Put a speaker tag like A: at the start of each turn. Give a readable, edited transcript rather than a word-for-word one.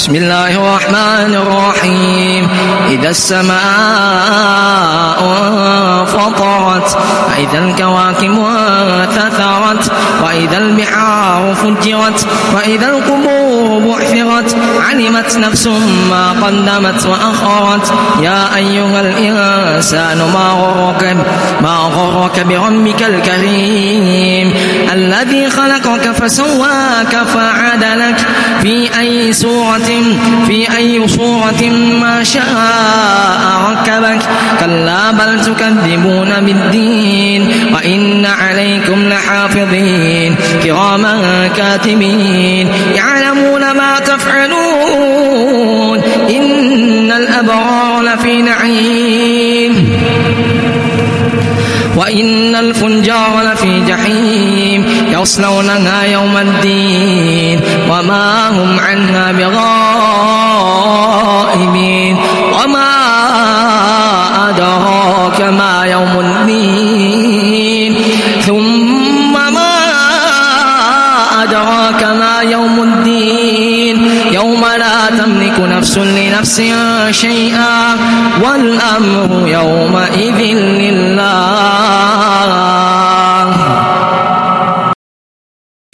A: بسم الله الرحمن الرحيم إذا السماء انفطرت وإذا الكواكب انتثرت وإذا البحار فجرت وإذا القبور بعثرت علمت نفس ما قدمت وأخرت يا أيها الإنسان ما غرك بربك الكريم الذي خلقك فسواك فعدلك في أي صورة ما شاء ركبك كلا بل تكذبون بالدين وإن عليكم لحافظين كراما كاتبين يعلمون ما تفعلون إن الأبرار لفي نعيم وإن الفجار لفي جحيم يصلونها يوم الدين وما هم عنها بغائبين وما أدراك ما يوم الدين ثم ما أدراك ما يوم الدين يوم لا تملك نفس لنفس شيئا والأمر يومئذ لله